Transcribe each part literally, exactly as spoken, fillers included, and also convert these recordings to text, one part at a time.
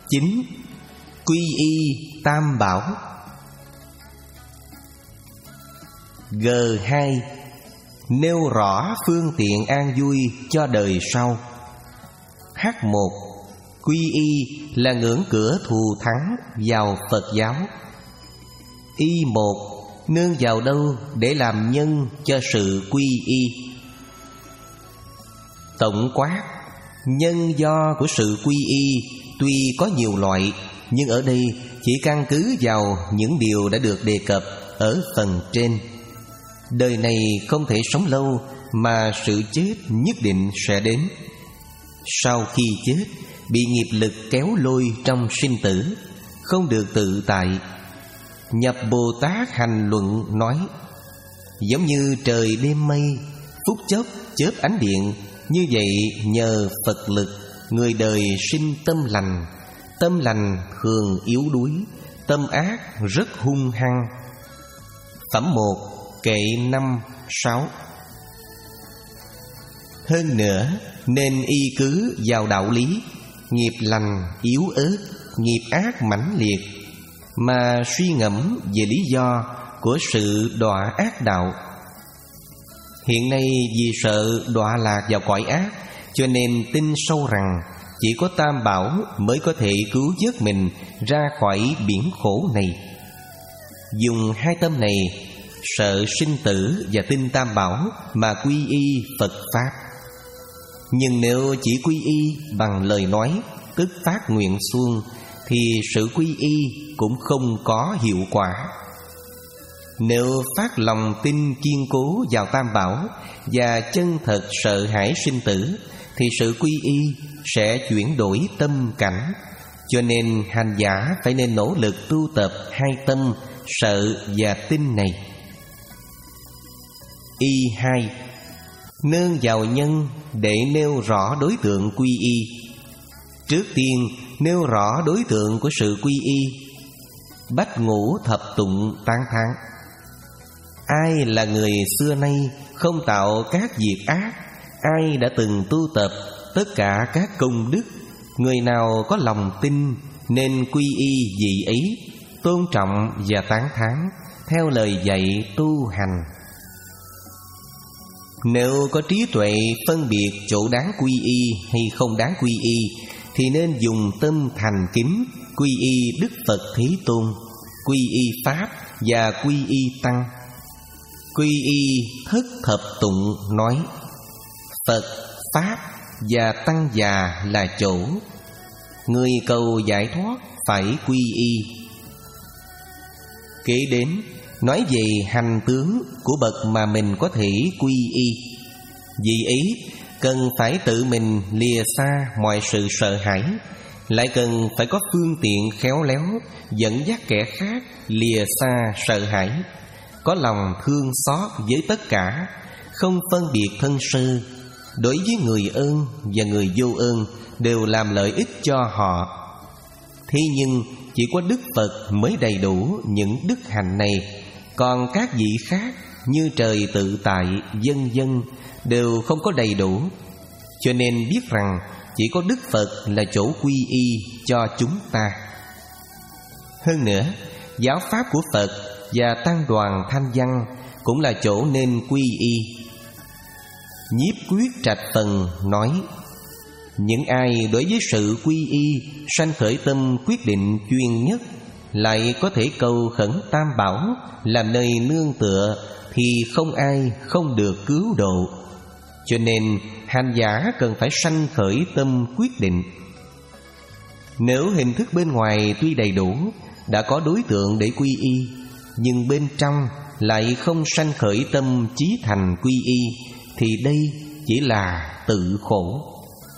Chín. Quy y tam bảo. G hai. Nêu rõ phương tiện an vui cho đời sau. H một. Quy y là ngưỡng cửa thù thắng vào Phật giáo. Y một. Nương vào đâu để làm nhân cho sự quy y. Tổng quát, nhân do của sự quy y tuy có nhiều loại, nhưng ở đây chỉ căn cứ vào những điều đã được đề cập ở phần trên. Đời này không thể sống lâu, mà sự chết nhất định sẽ đến. Sau khi chết, bị nghiệp lực kéo lôi trong sinh tử, không được tự tại. Nhập Bồ Tát Hành Luận nói, giống như trời đêm mây, phút chốc chớp ánh điện, như vậy nhờ Phật lực, người đời sinh tâm lành. Tâm lành thường yếu đuối, tâm ác rất hung hăng. Phẩm một, kệ năm, sáu. Hơn nữa, nên y cứ vào đạo lý, nghiệp lành yếu ớt, nghiệp ác mãnh liệt, mà suy ngẫm về lý do của sự đọa ác đạo. Hiện nay vì sợ đọa lạc vào cõi ác, cho nên tin sâu rằng chỉ có Tam Bảo mới có thể cứu vớt mình ra khỏi biển khổ này. Dùng hai tâm này, sợ sinh tử và tin Tam Bảo, mà quy y Phật Pháp. Nhưng nếu chỉ quy y bằng lời nói, tức phát nguyện xuông, thì sự quy y cũng không có hiệu quả. Nếu phát lòng tin kiên cố vào Tam Bảo và chân thật sợ hãi sinh tử, thì sự quy y sẽ chuyển đổi tâm cảnh. Cho nên hành giả phải nên nỗ lực tu tập hai tâm sợ và tin này. Y hai. Nương vào nhân để nêu rõ đối tượng quy y. Trước tiên nêu rõ đối tượng của sự quy y. Bách ngũ thập tụng tán thán. Ai là người xưa nay không tạo các việc ác, ai đã từng tu tập tất cả các công đức, người nào có lòng tin nên quy y vị ấy, tôn trọng và tán thán theo lời dạy tu hành. Nếu có trí tuệ phân biệt chỗ đáng quy y hay không đáng quy y, thì nên dùng tâm thành kính quy y Đức Phật Thế Tôn, quy y Pháp và quy y Tăng. Quy y thất thập tụng nói, Phật, Pháp và Tăng già là chỗ. Người cầu giải thoát phải quy y. Kế đến nói về hành tướng của bậc mà mình có thể quy y. Vì ấy cần phải tự mình lìa xa mọi sự sợ hãi, lại cần phải có phương tiện khéo léo dẫn dắt kẻ khác lìa xa sợ hãi, có lòng thương xót với tất cả, không phân biệt thân sơ. Đối với người ơn và người vô ơn đều làm lợi ích cho họ. Thế nhưng chỉ có Đức Phật mới đầy đủ những đức hạnh này, còn các vị khác như trời tự tại, vân vân đều không có đầy đủ. Cho nên biết rằng chỉ có Đức Phật là chỗ quy y cho chúng ta. Hơn nữa, giáo pháp của Phật và tăng đoàn Thanh Văn cũng là chỗ nên quy y. Nhiếp Quyết Trạch Phần nói, những ai đối với sự quy y sanh khởi tâm quyết định chuyên nhất, lại có thể cầu khẩn Tam Bảo làm nơi nương tựa, thì không ai không được cứu độ. Cho nên hành giả cần phải sanh khởi tâm quyết định. Nếu hình thức bên ngoài tuy đầy đủ, đã có đối tượng để quy y, nhưng bên trong lại không sanh khởi tâm chí thành quy y, thì đây chỉ là tự khổ.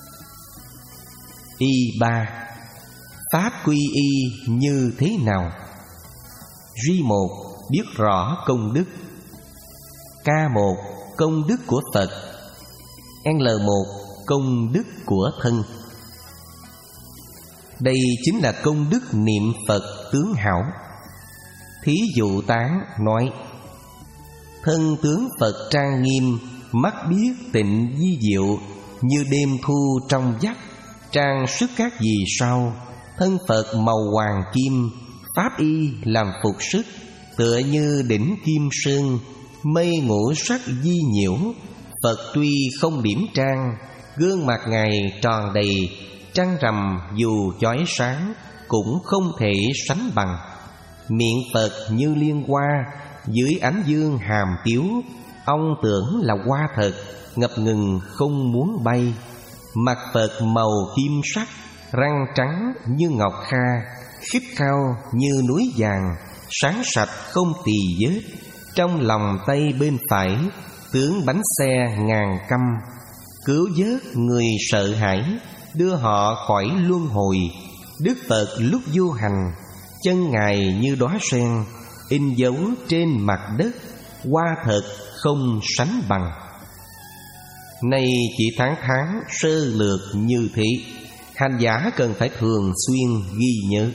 Y ba. Pháp quy y như thế nào? Duy một, biết rõ công đức. K một, công đức của Phật. L một, công đức của thân. Đây chính là công đức niệm Phật tướng hảo. Thí dụ tán nói, thân tướng Phật trang nghiêm, mắt biết tịnh vi diệu, như đêm thu trong vắt, trang sức các vì sao, Thân Phật màu hoàng kim, pháp y làm phục sức, tựa như đỉnh kim sơn, mây ngũ sắc di nhiễu. Phật tuy không điểm trang, gương mặt Ngài tròn đầy, trăng rằm dù chói sáng cũng không thể sánh bằng. Miệng Phật như liên hoa, dưới ánh dương hàm tiếu, ông tưởng là hoa thật, ngập ngừng không muốn bay. Mặt Phật màu kim sắc, răng trắng như ngọc kha, khít khao như núi vàng, sáng sạch không tì vết. Trong lòng tay bên phải, tướng bánh xe ngàn căm, cứu vớt người sợ hãi, đưa họ khỏi luân hồi. Đức Phật lúc du hành, chân Ngài như đóa sen, in dấu trên mặt đất, hoa thật không sánh bằng. Nay chỉ tháng tháng sơ lược như thế, hành giả cần phải thường xuyên ghi nhớ.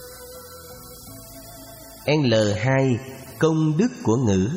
L hai. Công đức của ngữ.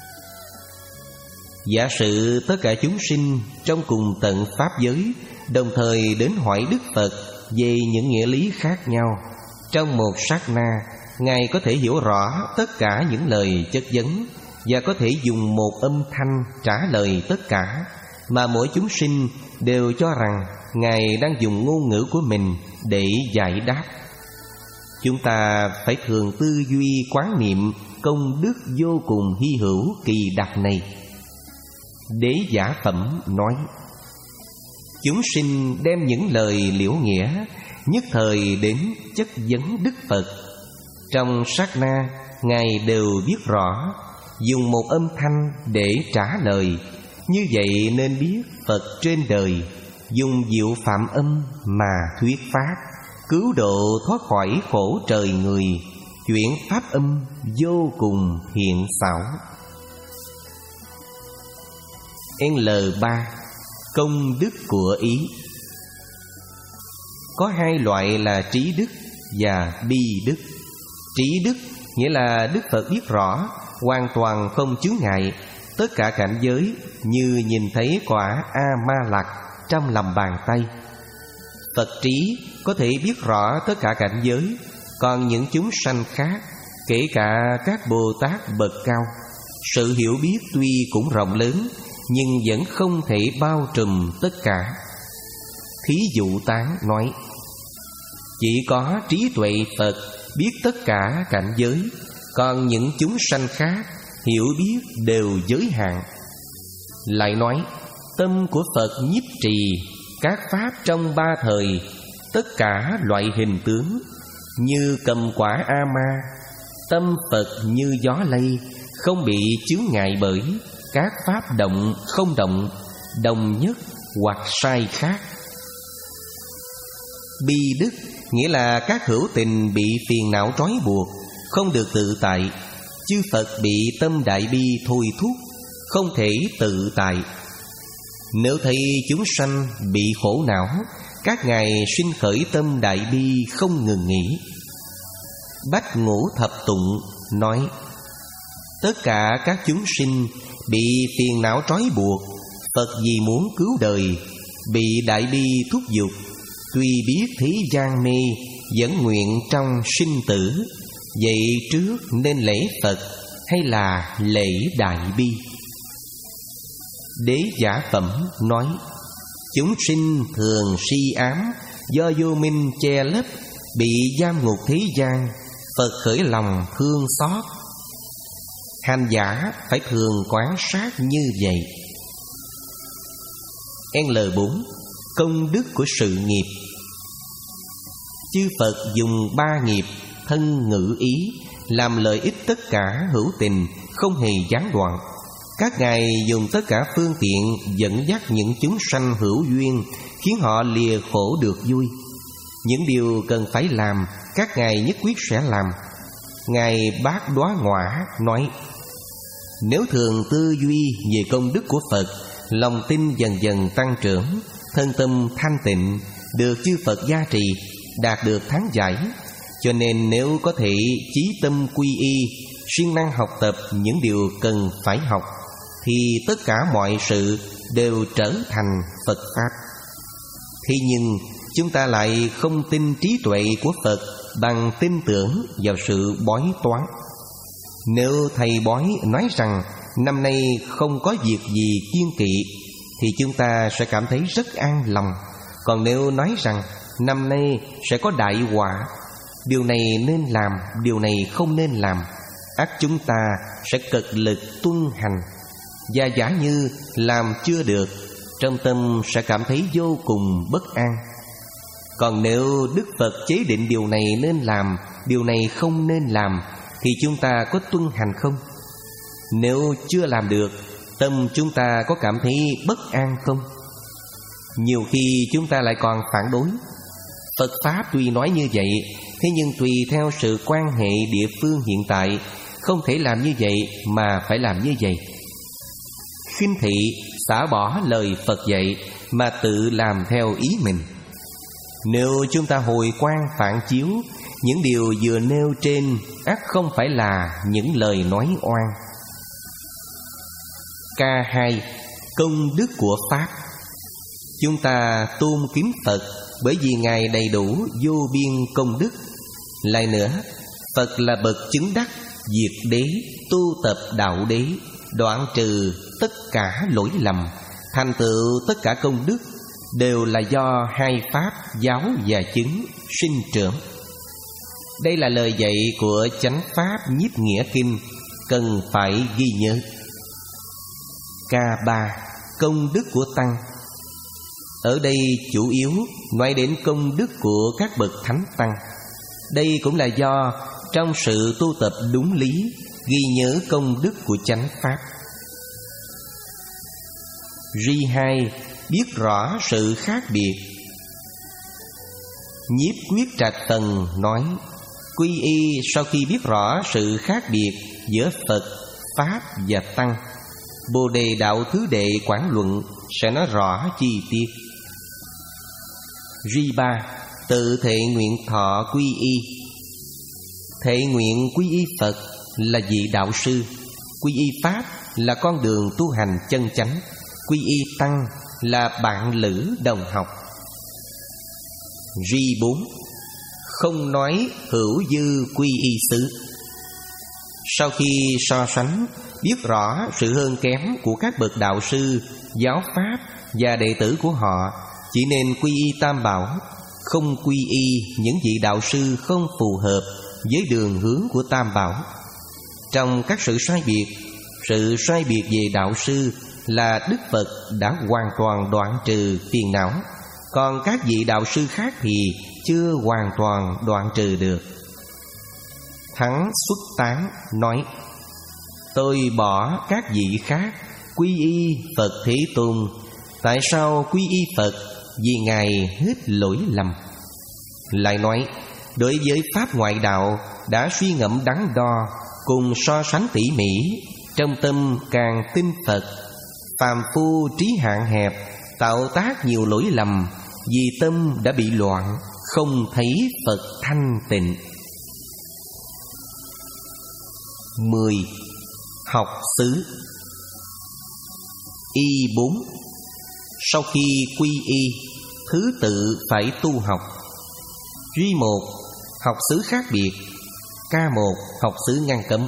Giả sử tất cả chúng sinh trong cùng tận pháp giới đồng thời đến hỏi Đức Phật về những nghĩa lý khác nhau, trong một sát na, Ngài có thể hiểu rõ tất cả những lời chất vấn và có thể dùng một âm thanh trả lời tất cả, mà mỗi chúng sinh đều cho rằng Ngài đang dùng ngôn ngữ của mình để giải đáp. Chúng ta phải thường tư duy quán niệm công đức vô cùng hy hữu kỳ đặc này. Đế Giả Phẩm nói: chúng sinh đem những lời liễu nghĩa nhất thời đến chất vấn Đức Phật. Trong sát na, Ngài đều biết rõ, dùng một âm thanh để trả lời. Như vậy nên biết Phật trên đời dùng diệu phạm âm mà thuyết pháp, cứu độ thoát khỏi khổ trời người, chuyển pháp âm vô cùng hiện xảo. L ba. Công đức của ý. Có hai loại là trí đức và bi đức. Trí đức nghĩa là Đức Phật biết rõ, hoàn toàn không chướng ngại tất cả cảnh giới, như nhìn thấy quả A-ma-lặc trong lòng bàn tay. Phật trí có thể biết rõ tất cả cảnh giới, còn những chúng sanh khác, kể cả các Bồ Tát bậc cao, sự hiểu biết tuy cũng rộng lớn nhưng vẫn không thể bao trùm tất cả. Thí dụ Tán nói: chỉ có trí tuệ Phật biết tất cả cảnh giới, còn những chúng sanh khác hiểu biết đều giới hạn. Lại nói: tâm của Phật nhiếp trì các pháp trong ba thời, tất cả loại hình tướng, như cầm quả A-ma. Tâm Phật như gió lây, không bị chướng ngại bởi các pháp động không động, đồng nhất hoặc sai khác. Bi đức nghĩa là các hữu tình bị phiền não trói buộc, không được tự tại. Chư Phật bị tâm đại bi thôi thúc, không thể tự tại. Nếu thấy chúng sanh bị khổ não, các ngài sinh khởi tâm đại bi không ngừng nghỉ. Bách Ngũ Thập Tụng nói: tất cả các chúng sinh bị phiền não trói buộc, Phật vì muốn cứu đời, bị đại bi thúc giục, tuy biết thế gian mê, vẫn nguyện trong sinh tử. Vậy trước nên lễ Phật hay là lễ đại bi? Đế Giả Phẩm nói: chúng sinh thường si ám, do vô minh che lấp, bị giam ngục thế gian, Phật khởi lòng thương xót. Hành giả phải thường quan sát như vậy. L bốn. Công đức của sự nghiệp. Chư Phật dùng ba nghiệp thân ngữ ý làm lợi ích tất cả hữu tình, không hề gián đoạn. Các ngài dùng tất cả phương tiện dẫn dắt những chúng sanh hữu duyên, khiến họ lìa khổ được vui. Những điều cần phải làm, các ngài nhất quyết sẽ làm. Ngài Bát Đoá Ngọa nói: nếu thường tư duy về công đức của Phật, lòng tin dần dần tăng trưởng, thân tâm thanh tịnh, được chư Phật gia trì, đạt được thắng giải. Cho nên nếu có thể chí tâm quy y, siêng năng học tập những điều cần phải học, thì tất cả mọi sự đều trở thành Phật Pháp. Thế nhưng chúng ta lại không tin trí tuệ của Phật bằng tin tưởng vào sự bói toán. Nếu thầy bói nói rằng năm nay không có việc gì kiêng kỵ thì chúng ta sẽ cảm thấy rất an lòng. Còn nếu nói rằng năm nay sẽ có đại họa, điều này nên làm, điều này không nên làm, ắt chúng ta sẽ cực lực tuân hành. Và giả như làm chưa được, trong tâm sẽ cảm thấy vô cùng bất an. Còn nếu Đức Phật chế định điều này nên làm, điều này không nên làm, thì chúng ta có tuân hành không? Nếu chưa làm được, tâm chúng ta có cảm thấy bất an không? Nhiều khi chúng ta lại còn phản đối. Phật Pháp tuy nói như vậy, thế nhưng tùy theo sự quan hệ địa phương hiện tại, không thể làm như vậy mà phải làm như vậy. Khinh thị, xả bỏ lời Phật dạy mà tự làm theo ý mình. Nếu chúng ta hồi quan phản chiếu, những điều vừa nêu trên ắt không phải là những lời nói oan. K hai. Công đức của Pháp. Chúng ta tôn kính Phật bởi vì Ngài đầy đủ vô biên công đức. Lại nữa, Phật là bậc chứng đắc, diệt đế, tu tập đạo đế, đoạn trừ tất cả lỗi lầm, thành tựu tất cả công đức, đều là do hai pháp giáo và chứng sinh trưởng. Đây là lời dạy của Chánh Pháp Nhiếp Nghĩa Kinh, cần phải ghi nhớ. K ba. Công đức của Tăng. Ở đây chủ yếu nói đến công đức của các bậc thánh tăng. Đây cũng là do trong sự tu tập đúng lý, ghi nhớ công đức của chánh pháp. Ri hai. Biết rõ sự khác biệt. Nhiếp Quyết Trạch Tần nói, quy y sau khi biết rõ sự khác biệt giữa Phật, Pháp và Tăng, Bồ Đề Đạo Thứ Đệ Quảng Luận sẽ nói rõ chi tiết. Ri ba. Tự thệ nguyện thọ quy y. Thệ nguyện quy y Phật là vị đạo sư, quy y Pháp là con đường tu hành chân chánh, quy y Tăng là bạn lữ đồng học. Ri bốn. Không nói hữu dư quy y xứ. Sau khi so sánh, biết rõ sự hơn kém của các bậc đạo sư, giáo pháp và đệ tử của họ, chỉ nên quy y Tam Bảo, không quy y những vị đạo sư không phù hợp với đường hướng của Tam Bảo. Trong các sự sai biệt, sự sai biệt về đạo sư là Đức Phật đã hoàn toàn đoạn trừ phiền não, còn các vị đạo sư khác thì chưa hoàn toàn đoạn trừ được. Thắng Xuất Tán nói, tôi bỏ các vị khác, quy y Phật Thế Tôn. Tại sao quy y Phật? Vì Ngài hết lỗi lầm. Lại nói, đối với Pháp ngoại đạo đã suy ngẫm đắn đo, cùng so sánh tỉ mỉ, trong tâm càng tin Phật. Phàm phu trí hạn hẹp, tạo tác nhiều lỗi lầm, vì tâm đã bị loạn, không thấy Phật thanh tịnh. Mười. Học xứ. Y bốn. Sau khi quy y, thứ tự phải tu học. Ri một. Học xứ khác biệt. K một. Học xứ ngăn cấm.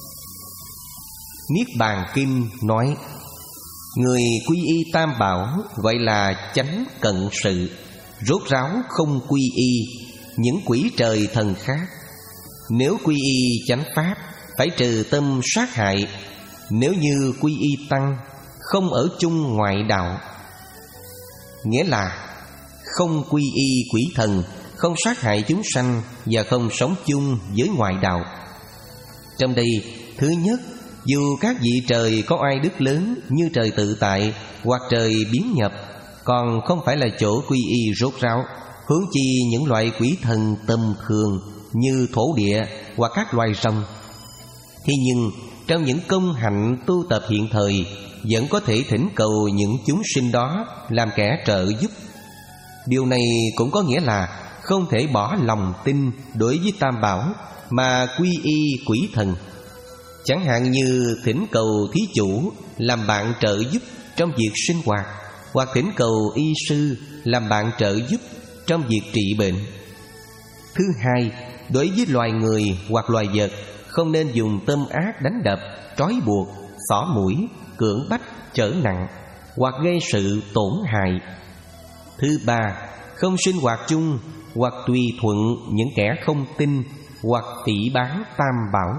Niết Bàn Kinh nói, người quy y Tam Bảo gọi là chánh cận sự, rốt ráo không quy y những quỷ trời thần khác. Nếu quy y chánh pháp, phải trừ tâm sát hại. Nếu như quy y Tăng, không ở chung ngoại đạo. Nghĩa là không quy y quỷ thần, không sát hại chúng sanh và không sống chung với ngoại đạo. Trong đây, thứ nhất, dù các vị trời có oai đức lớn như trời tự tại hoặc trời biến nhập, còn không phải là chỗ quy y rốt ráo, huống chi những loại quỷ thần tầm thường như thổ địa hoặc các loài rồng. Thế nhưng trong những công hạnh tu tập hiện thời, vẫn có thể thỉnh cầu những chúng sinh đó làm kẻ trợ giúp. Điều này cũng có nghĩa là không thể bỏ lòng tin đối với Tam Bảo mà quy y quỷ thần. Chẳng hạn như thỉnh cầu thí chủ làm bạn trợ giúp trong việc sinh hoạt, hoặc thỉnh cầu y sư làm bạn trợ giúp trong việc trị bệnh. Thứ hai, đối với loài người hoặc loài vật, không nên dùng tâm ác đánh đập, trói buộc, xỏ mũi, cưỡng bách, trở nặng hoặc gây sự tổn hại. Thứ ba, không sinh hoạt chung hoặc tùy thuận những kẻ không tin hoặc phỉ báng tam bảo.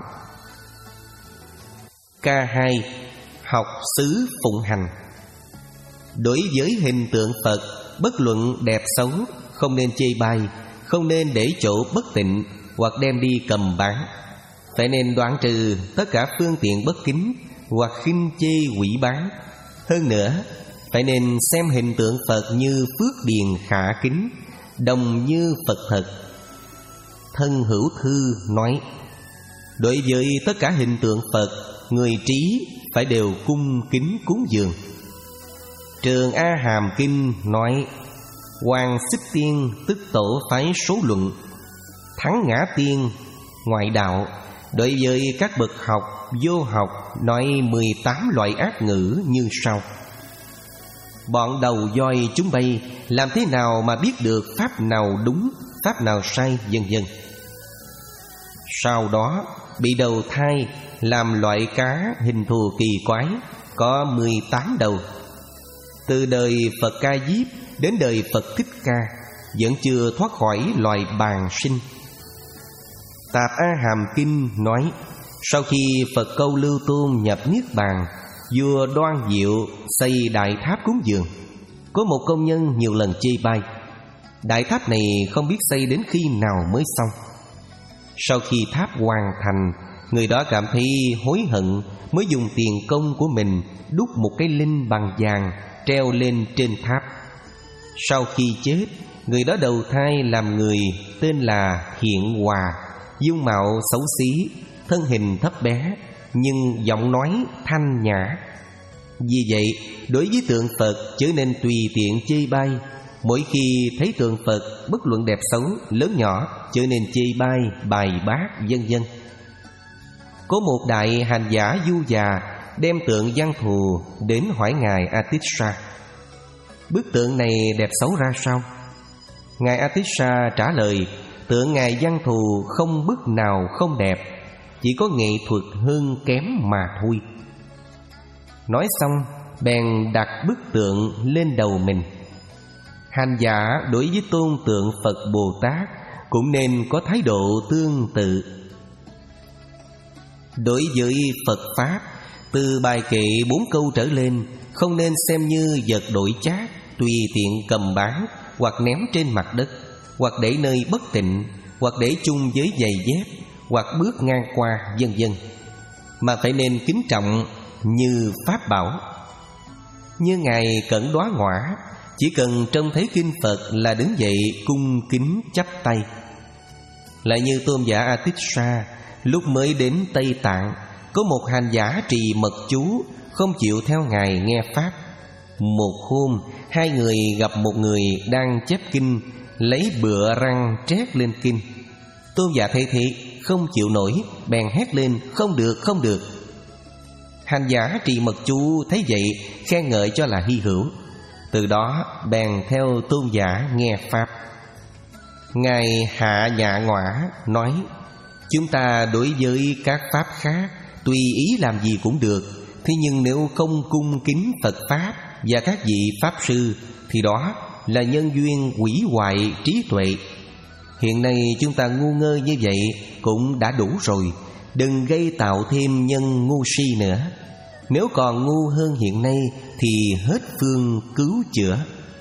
K hai. Học xứ phụng hành. Đối với hình tượng Phật, bất luận đẹp xấu, không nên chê bai, không nên để chỗ bất tịnh hoặc đem đi cầm bán. Phải nên đoạn trừ tất cả phương tiện bất kính hoặc khinh chê hủy báng. Hơn nữa, phải nên xem hình tượng Phật như phước điền khả kính, đồng như Phật thật. Thân Hữu Thư nói, đối với tất cả hình tượng Phật, người trí phải đều cung kính cúng dường. Trường A Hàm Kinh nói, Hoàng Xích Tiên tức tổ phái số luận, Thắng Ngã Tiên ngoại đạo. Đối với các bậc học, vô học nói mười tám loại ác ngữ như sau: bọn đầu voi chúng bay, làm thế nào mà biết được pháp nào đúng, pháp nào sai, vân vân. Sau đó bị đầu thai làm loại cá hình thù kỳ quái, có mười tám đầu. Từ đời Phật Ca Diếp đến đời Phật Thích Ca vẫn chưa thoát khỏi loài bàng sinh. Tạp A Hàm Kinh nói, sau khi Phật Câu Lưu Tôn nhập Niết Bàn, vua Đoan Diệu xây đại tháp cúng dường. Có một công nhân nhiều lần chê bai, đại tháp này không biết xây đến khi nào mới xong. Sau khi tháp hoàn thành, người đó cảm thấy hối hận, mới dùng tiền công của mình đúc một cái linh bằng vàng treo lên trên tháp. Sau khi chết, người đó đầu thai làm người tên là Hiện Hòa, dung mạo xấu xí, thân hình thấp bé, nhưng giọng nói thanh nhã. Vì vậy, đối với tượng Phật chớ nên tùy tiện chê bai. Mỗi khi thấy tượng Phật, bất luận đẹp xấu, lớn nhỏ, chớ nên chê bai, bài bác, vân vân. Có một đại hành giả du già đem tượng Văn Thù đến hỏi ngài Atisha, bức tượng này đẹp xấu ra sao? Ngài Atisha trả lời, tượng ngài Văn Thù không bức nào không đẹp, chỉ có nghệ thuật hơn kém mà thôi. Nói xong, bèn đặt bức tượng lên đầu mình. Hành giả đối với tôn tượng Phật Bồ Tát cũng nên có thái độ tương tự. Đối với Phật Pháp, từ bài kệ bốn câu trở lên, không nên xem như vật đổi chác, tùy tiện cầm bán, hoặc ném trên mặt đất, hoặc để nơi bất tịnh, hoặc để chung với giày dép, hoặc bước ngang qua, vân vân, mà phải nên kính trọng như pháp bảo. Như ngài Cẩn Đoá Ngõa, chỉ cần trông thấy kinh Phật là đứng dậy cung kính chắp tay. Lại như tôn giả Atisha, lúc mới đến Tây Tạng, có một hành giả trì mật chú, không chịu theo ngài nghe pháp. Một hôm, hai người gặp một người đang chép kinh, lấy bựa răng trét lên kinh. Tôn giả thấy thế không chịu nổi, bèn hét lên, không được, không được. Hành giả trì mật chú thấy vậy, khen ngợi cho là hy hữu. Từ đó bèn theo tôn giả nghe pháp. Ngài Hạ Nhạ Ngõa nói, chúng ta đối với các pháp khác tùy ý làm gì cũng được, thế nhưng nếu không cung kính Phật Pháp và các vị Pháp Sư, thì đó là nhân duyên hủy hoại trí tuệ. Hiện nay chúng ta ngu ngơ như vậy cũng đã đủ rồi, đừng gây tạo thêm nhân ngu si nữa. Nếu còn ngu hơn hiện nay thì hết phương cứu chữa.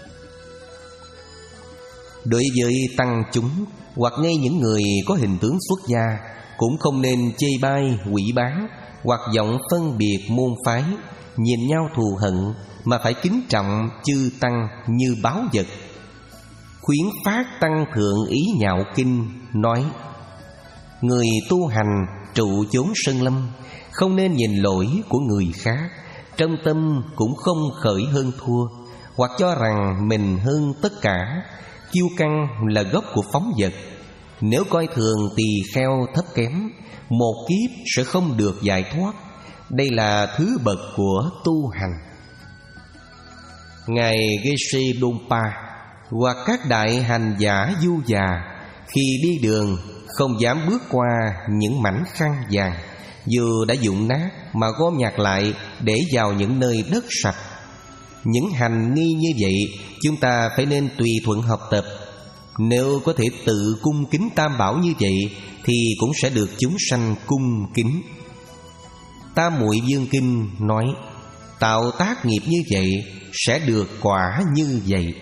Đối với tăng chúng hoặc ngay những người có hình tướng xuất gia, cũng không nên chê bai, hủy báng, hoặc giọng phân biệt môn phái, nhìn nhau thù hận, mà phải kính trọng chư tăng như báu vật. Khuyến phát tăng thượng ý nhạo kinh nói, người tu hành trụ chốn sơn lâm, không nên nhìn lỗi của người khác, trong tâm cũng không khởi hơn thua, hoặc cho rằng mình hơn tất cả. Kiêu căng là gốc của phóng dật. Nếu coi thường tỳ kheo thấp kém, một kiếp sẽ không được giải thoát. Đây là thứ bậc của tu hành. Ngài Geshe Dompa hoặc các đại hành giả du già khi đi đường không dám bước qua những mảnh khăn vàng, dù đã dụng nát mà gom nhặt lại để vào những nơi đất sạch. Những hành nghi như vậy chúng ta phải nên tùy thuận học tập. Nếu có thể tự cung kính Tam Bảo như vậy thì cũng sẽ được chúng sanh cung kính. Tam Muội Dương Kinh nói tạo tác nghiệp như vậy sẽ được quả như vậy.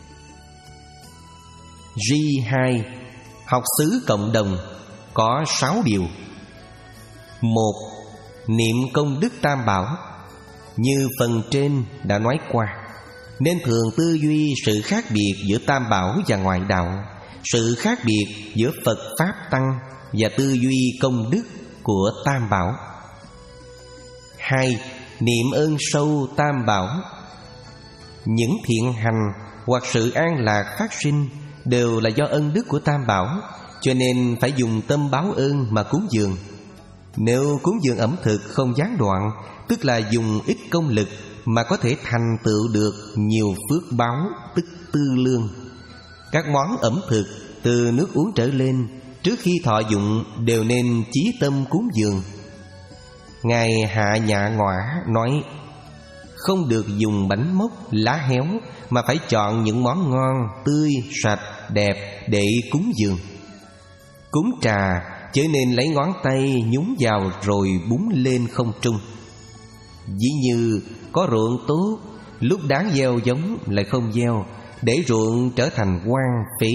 Ri hai. Học xứ cộng đồng có sáu điều. Một. Niệm công đức Tam Bảo. Như phần trên đã nói qua, nên thường tư duy sự khác biệt giữa Tam Bảo và ngoại đạo, sự khác biệt giữa Phật Pháp Tăng, và tư duy công đức của Tam Bảo. Hai. Niệm ơn sâu Tam Bảo. Những thiện hành hoặc sự an lạc phát sinh đều là do ân đức của Tam Bảo, cho nên phải dùng tâm báo ơn mà cúng dường. Nếu cúng dường ẩm thực không gián đoạn, tức là dùng ít công lực mà có thể thành tựu được nhiều phước báo, tức tư lương. Các món ẩm thực từ nước uống trở lên, trước khi thọ dụng đều nên chí tâm cúng dường. Ngài Hạ Nhạ Ngõa nói không được dùng bánh mốc, lá héo, mà phải chọn những món ngon, tươi, sạch, đẹp để cúng dường. Cúng trà chớ nên lấy ngón tay nhúng vào rồi búng lên không trung. Ví như có ruộng tốt, lúc đáng gieo giống lại không gieo, để ruộng trở thành hoang phế.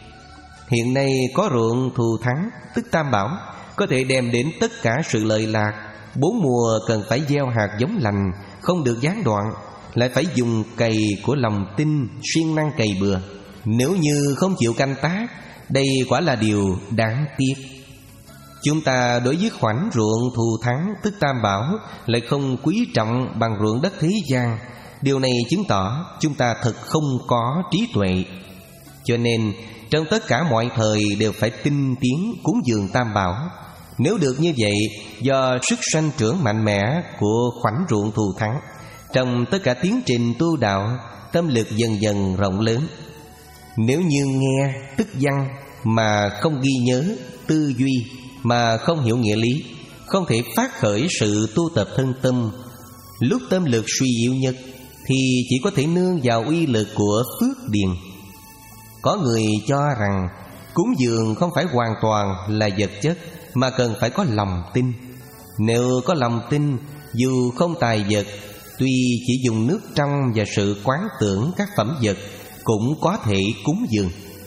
Hiện nay có ruộng thù thắng, tức Tam Bảo, có thể đem đến tất cả sự lợi lạc. Bốn mùa cần phải gieo hạt giống lành, không được gián đoạn, lại phải dùng cày của lòng tin, siêng năng cày bừa. Nếu như không chịu canh tác, đây quả là điều đáng tiếc. Chúng ta đối với khoảnh ruộng thù thắng, tức Tam Bảo, lại không quý trọng bằng ruộng đất thế gian. Điều này chứng tỏ chúng ta thật không có trí tuệ. Cho nên trong tất cả mọi thời đều phải tinh tiến cúng dường Tam Bảo. Nếu được như vậy, do sức sanh trưởng mạnh mẽ của khoảnh ruộng thù thắng, trong tất cả tiến trình tu đạo, tâm lực dần dần rộng lớn. Nếu như nghe tức văn mà không ghi nhớ, tư duy mà không hiểu nghĩa lý, không thể phát khởi sự tu tập thân tâm, lúc tâm lực suy yếu nhất thì chỉ có thể nương vào uy lực của phước điền. Có người cho rằng cúng dường không phải hoàn toàn là vật chất, mà cần phải có lòng tin. Nếu có lòng tin, dù không tài vật, tuy chỉ dùng nước trong và sự quán tưởng các phẩm vật, cũng có thể cúng dường.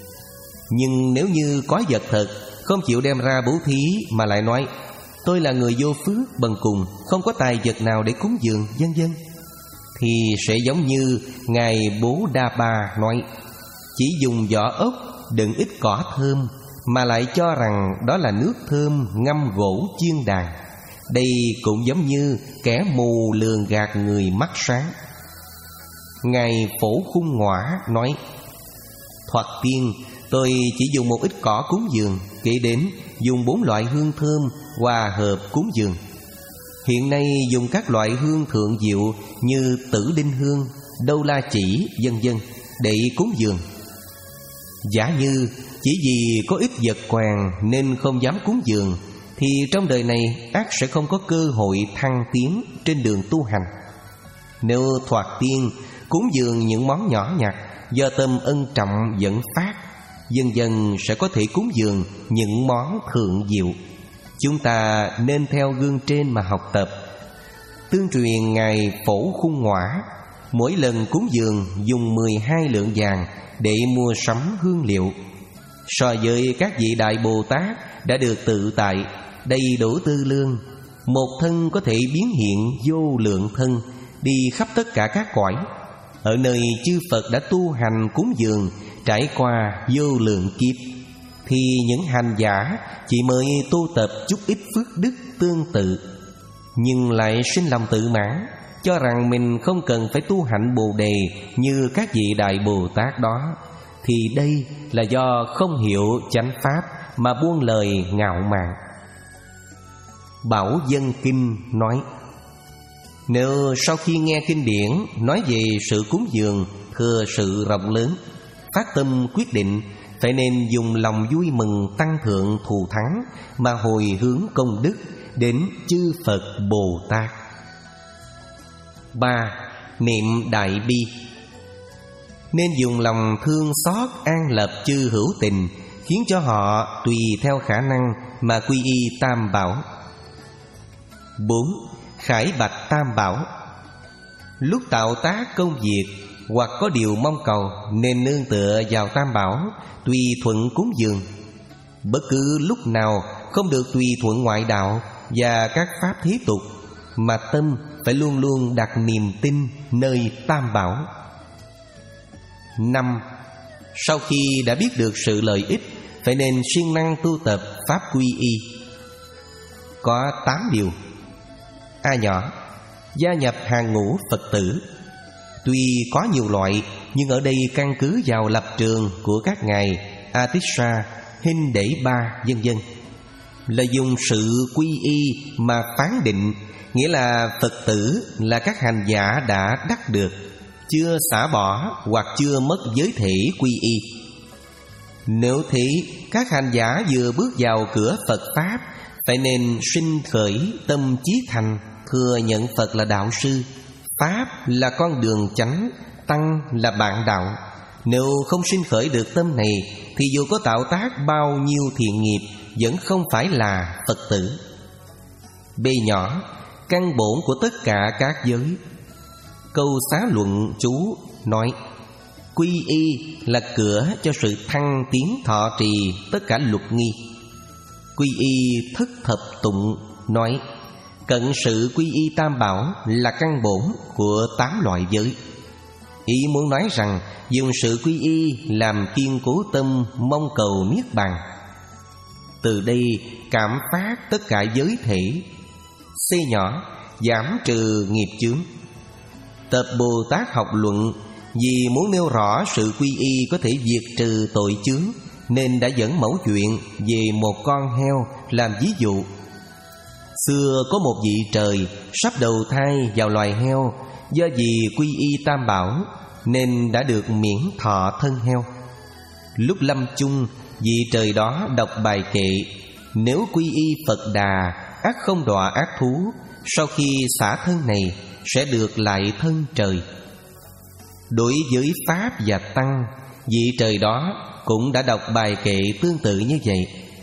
Nhưng nếu như có vật thật, không chịu đem ra bố thí, mà lại nói tôi là người vô phước bần cùng, không có tài vật nào để cúng dường, vân vân, thì sẽ giống như Ngài Bố Đa Ba nói, chỉ dùng vỏ ốc đựng ít cỏ thơm, mà lại cho rằng đó là nước thơm ngâm gỗ chiên đàn. Đây cũng giống như kẻ mù lường gạt người mắt sáng. Ngài Phổ Khung Ngoã nói, thoạt tiên tôi chỉ dùng một ít cỏ cúng dường, kể đến dùng bốn loại hương thơm hòa hợp cúng dường. Hiện nay dùng các loại hương thượng diệu như tử đinh hương, đâu la chỉ, vân vân để cúng dường. Giả như chỉ vì có ít vật quàng nên không dám cúng dường, thì trong đời này ắt sẽ không có cơ hội thăng tiến trên đường tu hành. Nếu thoạt tiên cúng dường những món nhỏ nhặt, do tâm ân trọng dẫn phát, dần dần sẽ có thể cúng dường những món thượng diệu. Chúng ta nên theo gương trên mà học tập. Tương truyền Ngài Phổ Khung Ngoã mỗi lần cúng dường dùng mười hai lượng vàng để mua sắm hương liệu. So với các vị Đại Bồ Tát đã được tự tại, đầy đủ tư lương, một thân có thể biến hiện vô lượng thân, đi khắp tất cả các cõi. Ở nơi chư Phật đã tu hành cúng dường, trải qua vô lượng kiếp, thì những hành giả chỉ mới tu tập chút ít phước đức tương tự, nhưng lại sinh lòng tự mãn, cho rằng mình không cần phải tu hạnh Bồ Đề như các vị Đại Bồ Tát đó, thì đây là do không hiểu chánh pháp mà buông lời ngạo mạn. Bảo Dân Kinh nói, nếu sau khi nghe kinh điển nói về sự cúng dường thừa sự rộng lớn, phát tâm quyết định, phải nên dùng lòng vui mừng tăng thượng thù thắng mà hồi hướng công đức đến chư Phật Bồ Tát. Ba. Niệm đại bi. Nên dùng lòng thương xót an lập chư hữu tình, khiến cho họ tùy theo khả năng mà quy y Tam Bảo. Bốn. Khải bạch Tam Bảo. Lúc tạo tác công việc hoặc có điều mong cầu, nên nương tựa vào Tam Bảo, tùy thuận cúng dường. Bất cứ lúc nào không được tùy thuận ngoại đạo và các pháp thế tục, mà tâm phải luôn luôn đặt niềm tin nơi Tam Bảo. Năm. Sau khi đã biết được sự lợi ích, phải nên siêng năng tu tập pháp quy y. Có tám điều. A nhỏ, gia nhập hàng ngũ Phật tử. Tuy có nhiều loại, nhưng ở đây căn cứ vào lập trường của các ngài Atisha, Hinh Đễ Ba, vân vân, là dùng sự quy y mà phán định, nghĩa là Phật tử là các hành giả đã đắc được, chưa xả bỏ hoặc chưa mất giới thể quy y. Nếu thế, các hành giả vừa bước vào cửa Phật Pháp, phải nên sinh khởi tâm chí thành, thừa nhận Phật là đạo sư, Pháp là con đường chánh, Tăng là bạn đạo. Nếu không sinh khởi được tâm này, thì dù có tạo tác bao nhiêu thiện nghiệp, vẫn không phải là Phật tử. B nhỏ, căn bổn của tất cả các giới. Câu Xá Luận chú nói: quy y là cửa cho sự thăng tiến thọ trì tất cả luật nghi. Quy y thất thập tụng nói: cận sự quy y Tam Bảo là căn bổn của tám loại giới. Ý muốn nói rằng dùng sự quy y làm kiên cố tâm mong cầu niết bàn. Từ đây cảm phát tất cả giới thể. C nhỏ, giảm trừ nghiệp chướng. Tập Bồ Tát học luận vì muốn nêu rõ sự quy y có thể diệt trừ tội chướng, nên đã dẫn mẫu chuyện về một con heo làm ví dụ. Xưa có một vị trời sắp đầu thai vào loài heo, do vì quy y Tam Bảo nên đã được miễn thọ thân heo. Lúc lâm chung, vị trời đó đọc bài kệ: nếu quy y Phật Đà, ắt không đọa ác thú, sau khi xả thân này sẽ được lại thân trời. Đối với Pháp và Tăng, vị trời đó cũng đã đọc bài kệ tương tự như vậy.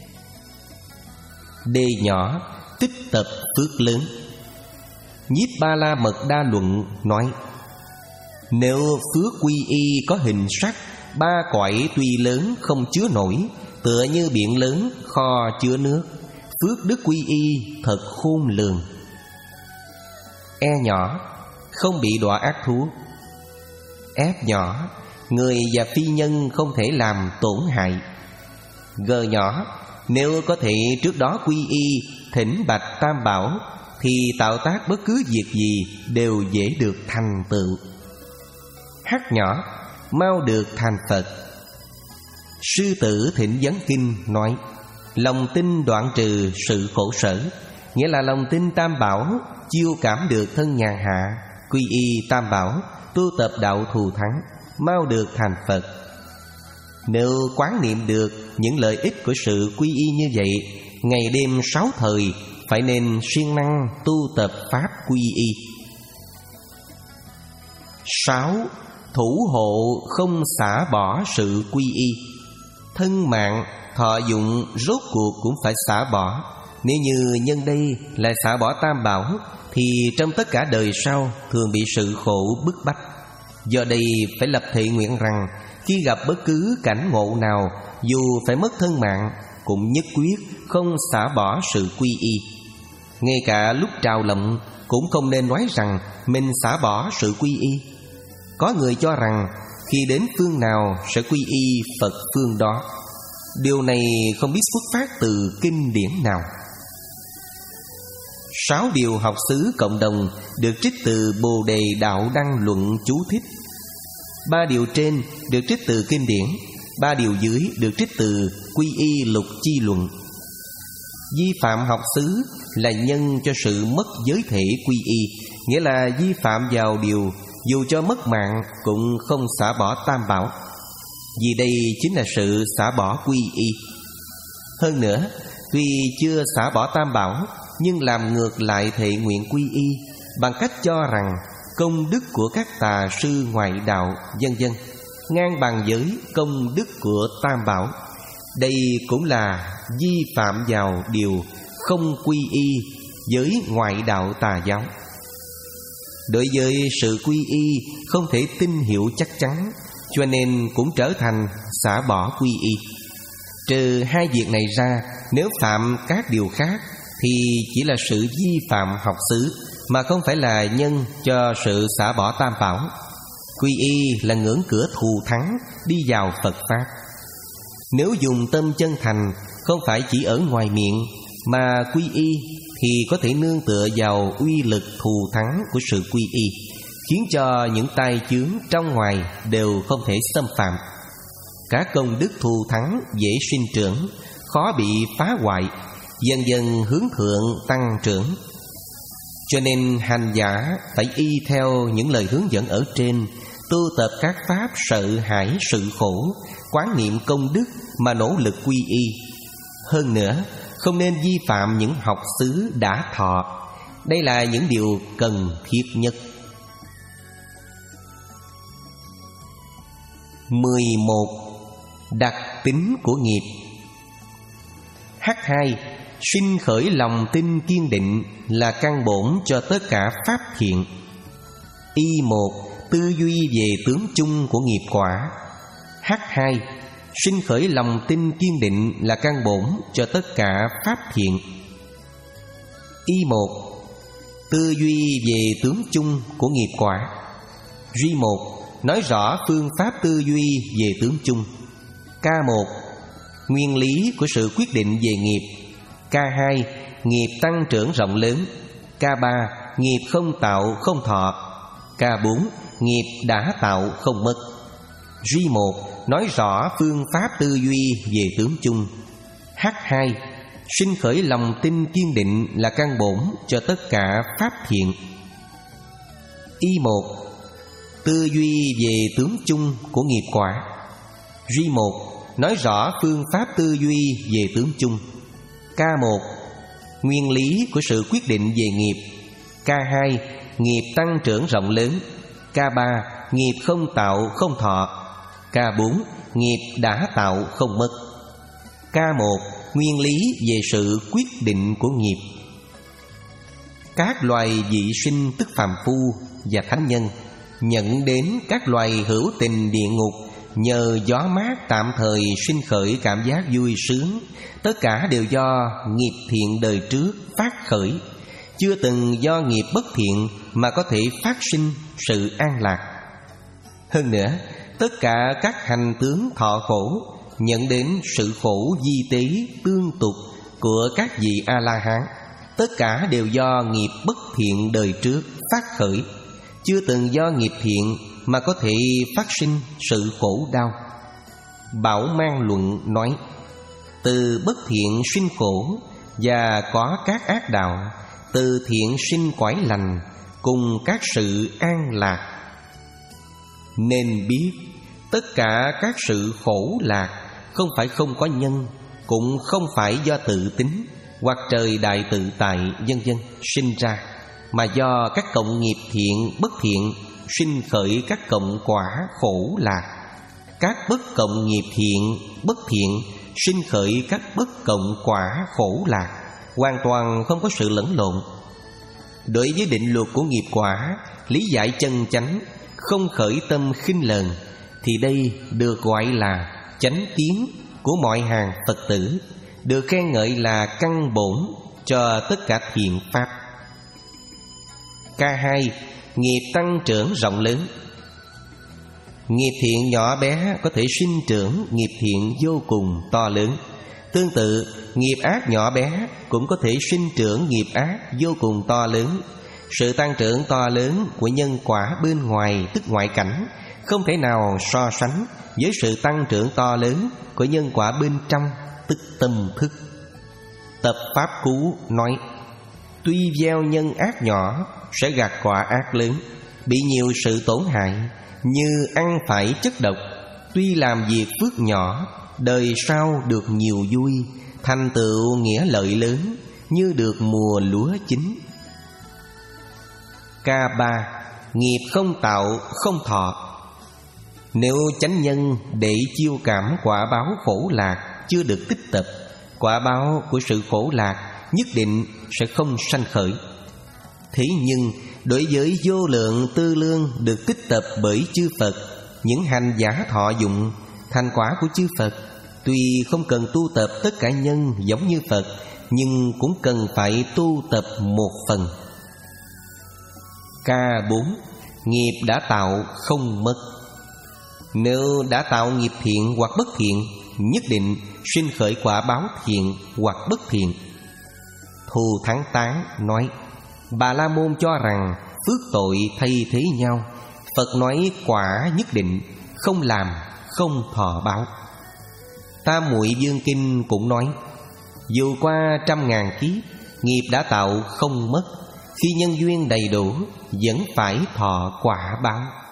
D nhỏ, tích tập phước lớn. Nhiếp Ba La Mật Đa Luận nói: nếu phước quy y có hình sắc, ba cõi tuy lớn không chứa nổi, tựa như biển lớn kho chứa nước, phước đức quy y thật khôn lường. E nhỏ, không bị đọa ác thú. F nhỏ, người và phi nhân không thể làm tổn hại. G nhỏ, nếu có thể trước đó quy y thỉnh bạch Tam Bảo, thì tạo tác bất cứ việc gì đều dễ được thành tựu. H nhỏ, mau được thành Phật. Sư Tử Thỉnh Vấn Kinh nói: lòng tin đoạn trừ sự khổ sở, nghĩa là lòng tin Tam Bảo chiêu cảm được thân nhàn hạ, quy y Tam Bảo, tu tập đạo thù thắng, mau được thành Phật. Nếu quán niệm được những lợi ích của sự quy y như vậy, ngày đêm sáu thời phải nên siêng năng tu tập pháp quy y. Sáu. Thủ hộ không xả bỏ sự quy y. Thân mạng, thọ dụng rốt cuộc cũng phải xả bỏ. Nếu như nhân đây lại xả bỏ Tam Bảo, thì trong tất cả đời sau thường bị sự khổ bức bách. Do đây phải lập thệ nguyện rằng khi gặp bất cứ cảnh ngộ nào, dù phải mất thân mạng, cũng nhất quyết không xả bỏ sự quy y. Ngay cả lúc trào lộng cũng không nên nói rằng mình xả bỏ sự quy y. Có người cho rằng khi đến phương nào sẽ quy y Phật phương đó. Điều này không biết xuất phát từ kinh điển nào. Sáu điều học xứ cộng đồng được trích từ Bồ Đề Đạo Đăng Luận chú thích. Ba điều trên được trích từ kinh điển, ba điều dưới được trích từ Quy y Lục Chi Luận. Vi phạm học xứ là nhân cho sự mất giới thể quy y, nghĩa là vi phạm vào điều dù cho mất mạng cũng không xả bỏ Tam Bảo. Vì đây chính là sự xả bỏ quy y. Hơn nữa, tuy chưa xả bỏ tam bảo, nhưng làm ngược lại thệ nguyện quy y bằng cách cho rằng công đức của các tà sư ngoại đạo vân vân ngang bằng với công đức của tam bảo. Đây cũng là vi phạm vào điều không quy y với ngoại đạo tà giáo. Đối với sự quy y không thể tin hiểu chắc chắn, cho nên cũng trở thành xả bỏ quy y. Trừ hai việc này ra, nếu phạm các điều khác thì chỉ là sự vi phạm học xứ, mà không phải là nhân cho sự xả bỏ tam bảo. Quy y là ngưỡng cửa thù thắng đi vào Phật Pháp. Nếu dùng tâm chân thành, không phải chỉ ở ngoài miệng, mà quy y thì có thể nương tựa vào uy lực thù thắng của sự quy y, khiến cho những tai chướng trong ngoài đều không thể xâm phạm. Các công đức thù thắng dễ sinh trưởng, khó bị phá hoại, dần dần hướng thượng tăng trưởng. Cho nên hành giả phải y theo những lời hướng dẫn ở trên, tu tập các pháp sợ hãi sự khổ, quán niệm công đức mà nỗ lực quy y. Hơn nữa, không nên vi phạm những học xứ đã thọ. Đây là những điều cần thiết nhất. mười một. Đặc tính của nghiệp. H hai. Sinh khởi lòng tin kiên định là căn bổn cho tất cả pháp thiện. Y một. Tư duy về tướng chung của nghiệp quả. H hai. Sinh khởi lòng tin kiên định là căn bổn cho tất cả pháp thiện. Y một. Tư duy về tướng chung của nghiệp quả. Ri một. Nói rõ phương pháp tư duy về tướng chung. K một. Nguyên lý của sự quyết định về nghiệp. K hai. Nghiệp tăng trưởng rộng lớn. K ba. Nghiệp không tạo không thọ. K bốn. Nghiệp đã tạo không mất. Ri một. Nói rõ phương pháp tư duy về tướng chung. H hai. Sinh khởi lòng tin kiên định là căn bổn cho tất cả pháp thiện. Y một. Tư duy về tướng chung của nghiệp quả. Ri một. Nói rõ phương pháp tư duy về tướng chung. K một. Nguyên lý của sự quyết định về nghiệp. K hai. Nghiệp tăng trưởng rộng lớn. K ba. Nghiệp không tạo không thọ. K bốn. Nghiệp đã tạo không mất. K một. Nguyên lý về sự quyết định của nghiệp. Các loài dị sinh tức phàm phu và thánh nhân nhận đến các loài hữu tình địa ngục nhờ gió mát tạm thời sinh khởi cảm giác vui sướng, tất cả đều do nghiệp thiện đời trước phát khởi, chưa từng do nghiệp bất thiện mà có thể phát sinh sự an lạc. Hơn nữa, tất cả các hành tướng thọ khổ nhận đến sự khổ di tế tương tục của các vị A-la-hán, tất cả đều do nghiệp bất thiện đời trước phát khởi, chưa từng do nghiệp thiện mà có thể phát sinh sự khổ đau. Bảo Mang Luận nói: từ bất thiện sinh khổ và có các ác đạo, từ thiện sinh quái lành cùng các sự an lạc. Nên biết tất cả các sự khổ lạc không phải không có nhân, cũng không phải do tự tính hoặc trời đại tự tại vân vân sinh ra, mà do các cộng nghiệp thiện bất thiện sinh khởi các cộng quả khổ lạc. Các bất cộng nghiệp thiện bất thiện sinh khởi các bất cộng quả khổ lạc, hoàn toàn không có sự lẫn lộn. Đối với định luật của nghiệp quả, lý giải chân chánh, không khởi tâm khinh lờn, thì đây được gọi là chánh kiến của mọi hàng Phật tử, được khen ngợi là căn bổn cho tất cả thiện pháp. K hai. Nghiệp tăng trưởng rộng lớn. Nghiệp thiện nhỏ bé có thể sinh trưởng nghiệp thiện vô cùng to lớn. Tương tự, nghiệp ác nhỏ bé cũng có thể sinh trưởng nghiệp ác vô cùng to lớn. Sự tăng trưởng to lớn của nhân quả bên ngoài tức ngoại cảnh không thể nào so sánh với sự tăng trưởng to lớn của nhân quả bên trong tức tâm thức. Tập Pháp Cú nói: tuy gieo nhân ác nhỏ sẽ gặt quả ác lớn, bị nhiều sự tổn hại, như ăn phải chất độc, tuy làm việc phước nhỏ, đời sau được nhiều vui, thành tựu nghĩa lợi lớn, như được mùa lúa chín. K ba. Nghiệp không tạo không thọ. Nếu chánh nhân để chiêu cảm quả báo khổ lạc chưa được tích tập, quả báo của sự khổ lạc nhất định sẽ không sanh khởi. Thế nhưng đối với vô lượng tư lương được tích tập bởi chư Phật, những hành giả thọ dụng thành quả của chư Phật, tuy không cần tu tập tất cả nhân giống như Phật, nhưng cũng cần phải tu tập một phần. K bốn. Nghiệp đã tạo không mất. Nếu đã tạo nghiệp thiện hoặc bất thiện, nhất định sinh khởi quả báo thiện hoặc bất thiện. Thù Thắng Tán nói: Bà La Môn cho rằng phước tội thay thế nhau, Phật nói quả nhất định, không làm không thọ báo. Tam Muội Dương Kinh cũng nói: dù qua trăm ngàn kiếp, nghiệp đã tạo không mất, khi nhân duyên đầy đủ vẫn phải thọ quả báo.